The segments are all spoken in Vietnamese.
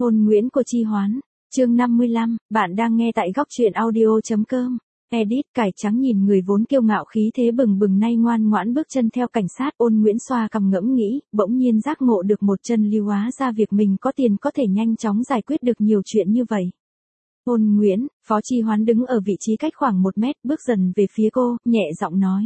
Hôn Nguyễn của Chi Hoán, chương 55, bạn đang nghe tại góc truyện audio.com. Edit cải trắng nhìn người vốn kiêu ngạo khí thế bừng bừng nay ngoan ngoãn bước chân theo cảnh sát. Ôn Nguyễn xoa cằm ngẫm nghĩ, bỗng nhiên giác ngộ được một chân lý hóa ra việc mình có tiền có thể nhanh chóng giải quyết được nhiều chuyện như vậy. Ôn Nguyễn, Phó Chi Hoán đứng ở vị trí cách khoảng 1 mét, bước dần về phía cô, nhẹ giọng nói.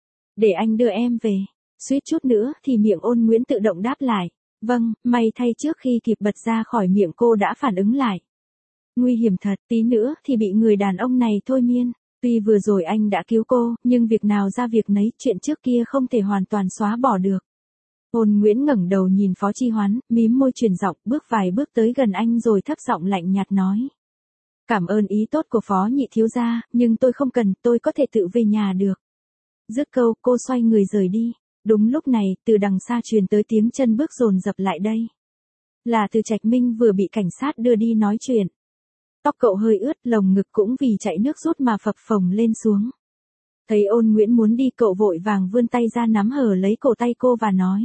Để anh đưa em về. Suýt chút nữa thì miệng Ôn Nguyễn tự động đáp lại. Vâng, may thay trước khi kịp bật ra khỏi miệng cô đã phản ứng lại. Nguy hiểm thật, tí nữa thì bị người đàn ông này thôi miên. Tuy vừa rồi anh đã cứu cô, nhưng việc nào ra việc nấy, chuyện trước kia không thể hoàn toàn xóa bỏ được. Ôn Nguyễn ngẩng đầu nhìn Phó Chi Hoán, mím môi chuyển giọng, bước vài bước tới gần anh rồi thấp giọng lạnh nhạt nói. Cảm ơn ý tốt của Phó nhị thiếu gia, nhưng tôi không cần, tôi có thể tự về nhà được. Dứt câu, cô xoay người rời đi. Đúng lúc này, từ đằng xa truyền tới tiếng chân bước dồn dập lại đây. Là Từ Trạch Minh vừa bị cảnh sát đưa đi nói chuyện. Tóc cậu hơi ướt, lồng ngực cũng vì chạy nước rút mà phập phồng lên xuống. Thấy Ôn Nguyễn muốn đi, cậu vội vàng vươn tay ra nắm hở lấy cổ tay cô và nói.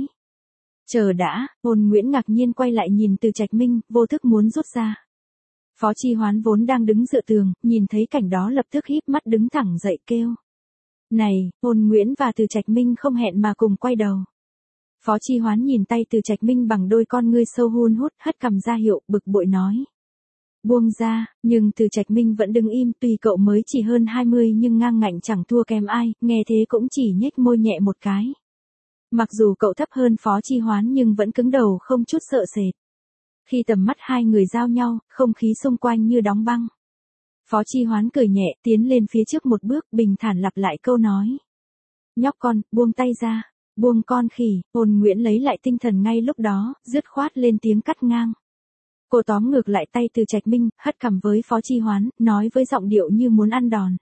Chờ đã. Ôn Nguyễn ngạc nhiên quay lại nhìn Từ Trạch Minh, vô thức muốn rút ra. Phó Chi Hoán vốn đang đứng dựa tường, nhìn thấy cảnh đó lập tức híp mắt đứng thẳng dậy kêu. Này, Ôn Nguyễn và Từ Trạch Minh không hẹn mà cùng quay đầu. Phó Chi Hoán nhìn tay Từ Trạch Minh bằng đôi con ngươi sâu hun hút, hất cằm ra hiệu, bực bội nói. Buông ra, nhưng Từ Trạch Minh vẫn đứng im, tuy cậu mới chỉ hơn 20 nhưng ngang ngạnh chẳng thua kém ai, nghe thế cũng chỉ nhếch môi nhẹ một cái. Mặc dù cậu thấp hơn Phó Chi Hoán nhưng vẫn cứng đầu không chút sợ sệt. Khi tầm mắt hai người giao nhau, không khí xung quanh như đóng băng. Phó Chi Hoán cười nhẹ, tiến lên phía trước một bước, bình thản lặp lại câu nói. Nhóc con, buông tay ra, buông con khỉ. Ôn Nguyễn lấy lại tinh thần ngay lúc đó, dứt khoát lên tiếng cắt ngang. Cô tóm ngược lại tay Từ Trạch Minh, hất cằm với Phó Chi Hoán, nói với giọng điệu như muốn ăn đòn.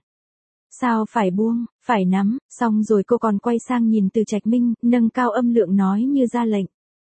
Sao phải buông, phải nắm, xong rồi cô còn quay sang nhìn Từ Trạch Minh, nâng cao âm lượng nói như ra lệnh.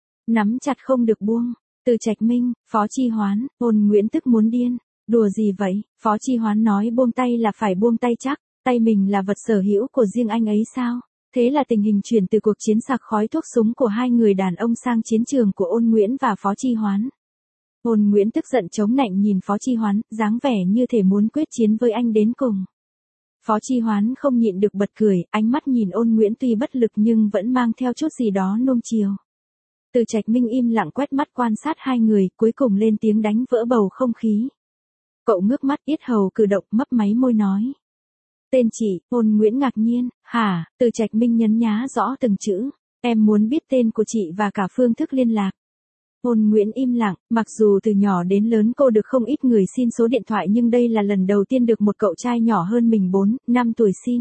Nắm chặt không được buông. Từ Trạch Minh, Phó Chi Hoán, Ôn Nguyễn tức muốn điên. Đùa gì vậy? Phó Chi Hoán nói buông tay là phải buông tay chắc, tay mình là vật sở hữu của riêng anh ấy sao? Thế là tình hình chuyển từ cuộc chiến sặc khói thuốc súng của hai người đàn ông sang chiến trường của Ôn Nguyễn và Phó Chi Hoán. Ôn Nguyễn tức giận chống nạnh nhìn Phó Chi Hoán, dáng vẻ như thể muốn quyết chiến với anh đến cùng. Phó Chi Hoán không nhịn được bật cười, ánh mắt nhìn Ôn Nguyễn tuy bất lực nhưng vẫn mang theo chút gì đó nuông chiều. Từ Trạch Minh im lặng quét mắt quan sát hai người, cuối cùng lên tiếng đánh vỡ bầu không khí. Cậu ngước mắt, yết hầu cử động, mấp máy môi nói. Tên chị. Ôn Nguyễn ngạc nhiên. Hả? Từ Trạch Minh nhấn nhá rõ từng chữ. Em muốn biết tên của chị và cả phương thức liên lạc. Ôn Nguyễn im lặng, mặc dù từ nhỏ đến lớn cô được không ít người xin số điện thoại nhưng đây là lần đầu tiên được một cậu trai nhỏ hơn mình 4, 5 tuổi xin.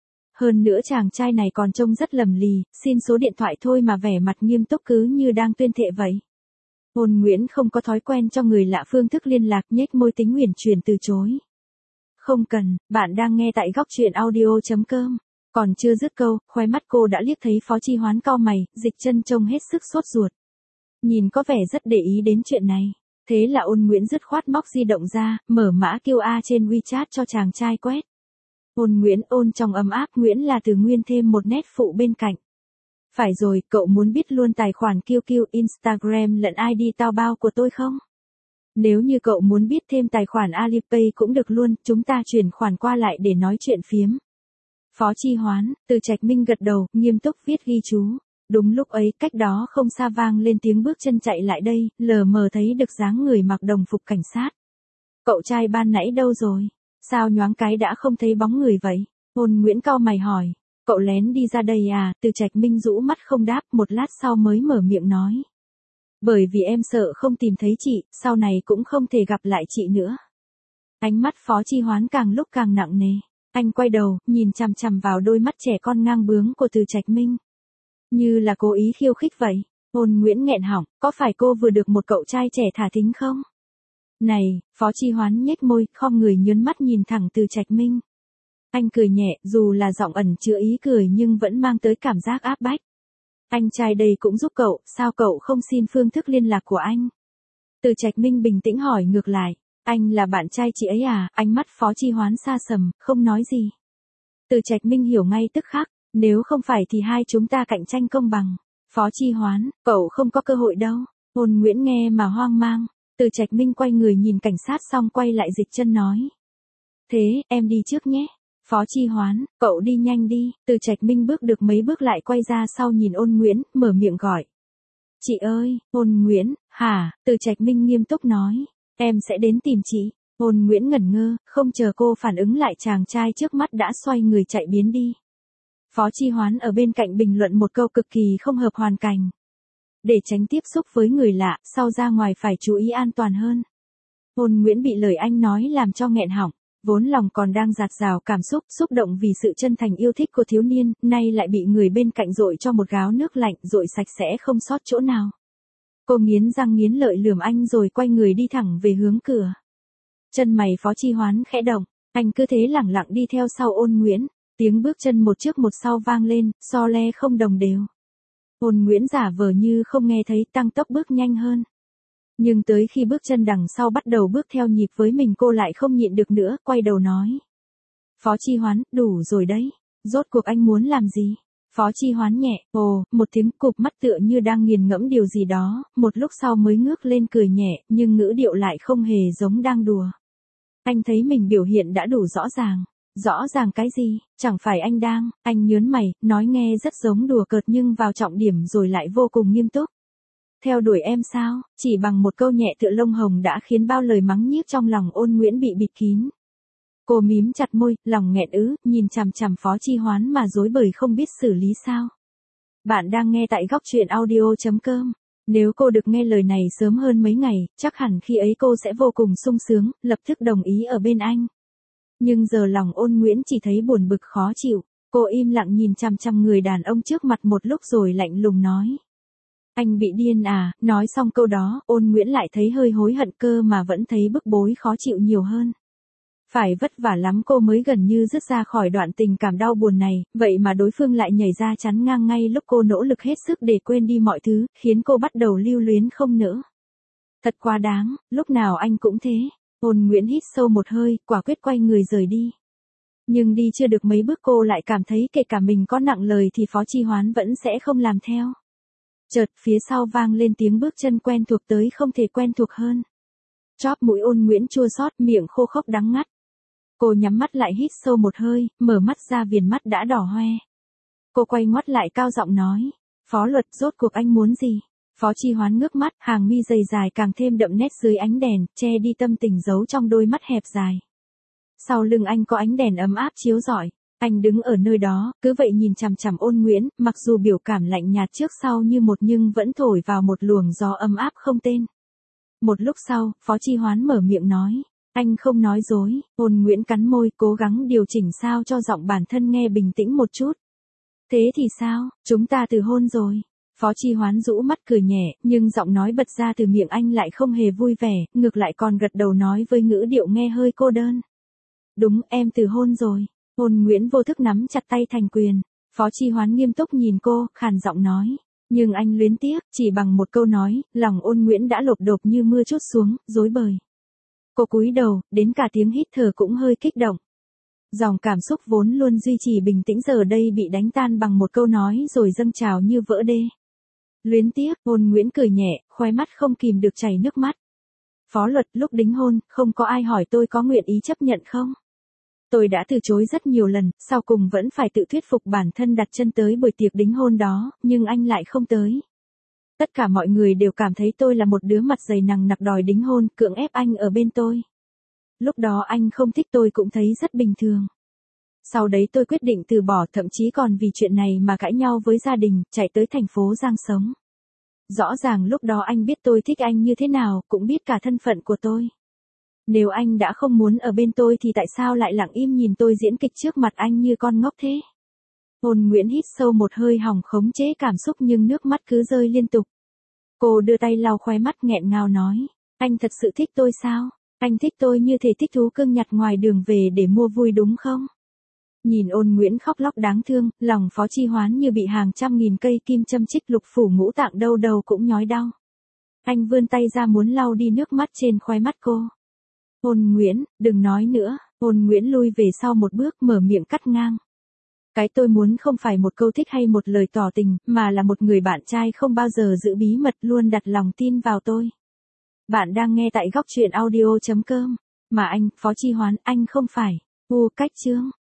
Hơn nữa chàng trai này còn trông rất lầm lì, xin số điện thoại thôi mà vẻ mặt nghiêm túc cứ như đang tuyên thệ vậy. Ôn Nguyễn không có thói quen cho người lạ phương thức liên lạc, nhếch môi tính uyển chuyển từ chối. Không cần, bạn đang nghe tại góc truyện audio.com. Còn chưa dứt câu, khóe mắt cô đã liếc thấy Phó Chi Hoán cau mày, dịch chân trông hết sức sốt ruột. Nhìn có vẻ rất để ý đến chuyện này. Thế là Ôn Nguyễn dứt khoát móc di động ra, mở mã QR trên WeChat cho chàng trai quét. Ôn Nguyễn, ôn trong ấm áp, Nguyễn là từ nguyên thêm một nét phụ bên cạnh. Phải rồi, cậu muốn biết luôn tài khoản QQ, Instagram lẫn ID Taobao của tôi không? Nếu như cậu muốn biết thêm tài khoản Alipay cũng được luôn, chúng ta chuyển khoản qua lại để nói chuyện phiếm. Phó Chi Hoán, Từ Trạch Minh gật đầu, nghiêm túc viết ghi chú. Đúng lúc ấy, cách đó không xa vang lên tiếng bước chân chạy lại đây, lờ mờ thấy được dáng người mặc đồng phục cảnh sát. Cậu trai ban nãy đâu rồi? Sao nhoáng cái đã không thấy bóng người vậy? Ôn Nguyễn cau mày hỏi. Cậu lén đi ra đây à? Từ Trạch Minh rũ mắt không đáp, một lát sau mới mở miệng nói. Bởi vì em sợ không tìm thấy chị, sau này cũng không thể gặp lại chị nữa. Ánh mắt Phó Chi Hoán càng lúc càng nặng nề. Anh quay đầu, nhìn chằm chằm vào đôi mắt trẻ con ngang bướng của Từ Trạch Minh. Như là cố ý khiêu khích vậy. Ôn Nguyễn nghẹn họng, có phải cô vừa được một cậu trai trẻ thả thính không? Này, Phó Chi Hoán nhếch môi, khom người nhớn mắt nhìn thẳng Từ Trạch Minh. Anh cười nhẹ, dù là giọng ẩn chứa ý cười nhưng vẫn mang tới cảm giác áp bách. Anh trai đây cũng giúp cậu, sao cậu không xin phương thức liên lạc của anh? Từ Trạch Minh bình tĩnh hỏi ngược lại. Anh là bạn trai chị ấy à? Ánh mắt Phó Chi Hoán xa sầm, không nói gì. Từ Trạch Minh hiểu ngay tức khắc. Nếu không phải thì hai chúng ta cạnh tranh công bằng. Phó Chi Hoán, cậu không có cơ hội đâu. Ôn Nguyễn nghe mà hoang mang. Từ Trạch Minh quay người nhìn cảnh sát xong quay lại dịch chân nói. Thế, em đi trước nhé. Phó Chi Hoán, cậu đi nhanh đi. Từ Trạch Minh bước được mấy bước lại quay ra sau nhìn Ôn Nguyễn, mở miệng gọi. Chị ơi, Ôn Nguyễn, hả? Từ Trạch Minh nghiêm túc nói. Em sẽ đến tìm chị. Ôn Nguyễn ngẩn ngơ, không chờ cô phản ứng lại chàng trai trước mắt đã xoay người chạy biến đi. Phó Chi Hoán ở bên cạnh bình luận một câu cực kỳ không hợp hoàn cảnh. Để tránh tiếp xúc với người lạ, sau ra ngoài phải chú ý an toàn hơn. Ôn Nguyễn bị lời anh nói làm cho nghẹn họng, vốn lòng còn đang dạt dào cảm xúc, xúc động vì sự chân thành yêu thích của thiếu niên, nay lại bị người bên cạnh dội cho một gáo nước lạnh, dội sạch sẽ không sót chỗ nào. Cô nghiến răng nghiến lợi lườm anh rồi quay người đi thẳng về hướng cửa. Chân mày Phó Chi Hoán khẽ động, anh cứ thế lẳng lặng đi theo sau Ôn Nguyễn, tiếng bước chân một trước một sau vang lên, so le không đồng đều. Ôn Nguyễn giả vờ như không nghe thấy tăng tốc bước nhanh hơn. Nhưng tới khi bước chân đằng sau bắt đầu bước theo nhịp với mình cô lại không nhịn được nữa, quay đầu nói. Phó Chi Hoán, đủ rồi đấy. Rốt cuộc anh muốn làm gì? Phó Chi Hoán nhẹ, một tiếng cụp mắt tựa như đang nghiền ngẫm điều gì đó, một lúc sau mới ngước lên cười nhẹ, nhưng ngữ điệu lại không hề giống đang đùa. Anh thấy mình biểu hiện đã đủ rõ ràng. Rõ ràng cái gì? Chẳng phải anh nhớn mày, nói nghe rất giống đùa cợt nhưng vào trọng điểm rồi lại vô cùng nghiêm túc. Theo đuổi em sao? Chỉ bằng một câu nhẹ tựa lông hồng đã khiến bao lời mắng nhiếc trong lòng Ôn Nguyễn bị bịt kín. Cô mím chặt môi, lòng nghẹn nhìn chằm chằm Phó Chi Hoán mà rối bời không biết xử lý sao. Bạn đang nghe tại góc truyện audio.com. Nếu cô được nghe lời này sớm hơn mấy ngày, chắc hẳn khi ấy cô sẽ vô cùng sung sướng, lập tức đồng ý ở bên anh. Nhưng giờ lòng Ôn Nguyễn chỉ thấy buồn bực khó chịu, cô im lặng nhìn chằm chằm người đàn ông trước mặt một lúc rồi lạnh lùng nói. Anh bị điên à? Nói xong câu đó, Ôn Nguyễn lại thấy hơi hối hận cơ mà vẫn thấy bức bối khó chịu nhiều hơn. Phải vất vả lắm cô mới gần như dứt ra khỏi đoạn tình cảm đau buồn này, vậy mà đối phương lại nhảy ra chắn ngang ngay lúc cô nỗ lực hết sức để quên đi mọi thứ, khiến cô bắt đầu lưu luyến không nỡ. Thật quá đáng, lúc nào anh cũng thế. Ôn Nguyễn hít sâu một hơi, quả quyết quay người rời đi. Nhưng đi chưa được mấy bước cô lại cảm thấy kể cả mình có nặng lời thì Phó Chi Hoán vẫn sẽ không làm theo. Chợt phía sau vang lên tiếng bước chân quen thuộc tới không thể quen thuộc hơn. Chóp mũi Ôn Nguyễn chua xót, miệng khô khốc đắng ngắt. Cô nhắm mắt lại hít sâu một hơi, mở mắt ra viền mắt đã đỏ hoe. Cô quay ngoắt lại cao giọng nói. Phó Luật, rốt cuộc anh muốn gì? Phó Chi Hoán ngước mắt, hàng mi dày dài càng thêm đậm nét dưới ánh đèn, che đi tâm tình giấu trong đôi mắt hẹp dài. Sau lưng anh có ánh đèn ấm áp chiếu rọi. Anh đứng ở nơi đó, cứ vậy nhìn chằm chằm Ôn Nguyễn, mặc dù biểu cảm lạnh nhạt trước sau như một nhưng vẫn thổi vào một luồng gió ấm áp không tên. Một lúc sau, Phó Chi Hoán mở miệng nói. Anh không nói dối. Ôn Nguyễn cắn môi, cố gắng điều chỉnh sao cho giọng bản thân nghe bình tĩnh một chút. Thế thì sao? Chúng ta từ hôn rồi. Phó Chi Hoán rũ mắt cười nhẹ, nhưng giọng nói bật ra từ miệng anh lại không hề vui vẻ, ngược lại còn gật đầu nói với ngữ điệu nghe hơi cô đơn. Đúng, em từ hôn rồi. Ôn Nguyễn vô thức nắm chặt tay thành quyền. Phó Chi Hoán nghiêm túc nhìn cô, khàn giọng nói. Nhưng anh luyến tiếc, chỉ bằng một câu nói, lòng Ôn Nguyễn đã lộp đột như mưa trút xuống, rối bời. Cô cúi đầu, đến cả tiếng hít thở cũng hơi kích động. Dòng cảm xúc vốn luôn duy trì bình tĩnh giờ đây bị đánh tan bằng một câu nói rồi dâng trào như vỡ đê. Luyến tiếc, Ôn Nguyễn cười nhẹ, khóe mắt không kìm được chảy nước mắt. Phó Luật, lúc đính hôn, không có ai hỏi tôi có nguyện ý chấp nhận không? Tôi đã từ chối rất nhiều lần, sau cùng vẫn phải tự thuyết phục bản thân đặt chân tới buổi tiệc đính hôn đó, nhưng anh lại không tới. Tất cả mọi người đều cảm thấy tôi là một đứa mặt dày nằng nặc đòi đính hôn, cưỡng ép anh ở bên tôi. Lúc đó anh không thích tôi cũng thấy rất bình thường. Sau đấy tôi quyết định từ bỏ, thậm chí còn vì chuyện này mà cãi nhau với gia đình, chạy tới thành phố Giang sống. Rõ ràng lúc đó anh biết tôi thích anh như thế nào, cũng biết cả thân phận của tôi. Nếu anh đã không muốn ở bên tôi thì tại sao lại lặng im nhìn tôi diễn kịch trước mặt anh như con ngốc thế? Ôn Nguyễn hít sâu một hơi hòng khống chế cảm xúc nhưng nước mắt cứ rơi liên tục. Cô đưa tay lau khóe mắt nghẹn ngào nói. Anh thật sự thích tôi sao? Anh thích tôi như thể thích thú cưng nhặt ngoài đường về để mua vui đúng không? Nhìn Ôn Nguyễn khóc lóc đáng thương, lòng Phó Chi Hoán như bị hàng trăm nghìn cây kim châm chích lục phủ ngũ tạng đâu đầu cũng nhói đau. Anh vươn tay ra muốn lau đi nước mắt trên khóe mắt cô. Ôn Nguyễn, đừng nói nữa. Ôn Nguyễn lui về sau một bước, mở miệng cắt ngang. Cái tôi muốn không phải một câu thích hay một lời tỏ tình, mà là một người bạn trai không bao giờ giữ bí mật, luôn đặt lòng tin vào tôi. Bạn đang nghe tại góc truyện audio.com. Mà anh, Phó Chi Hoán, anh không phải. Cách chương.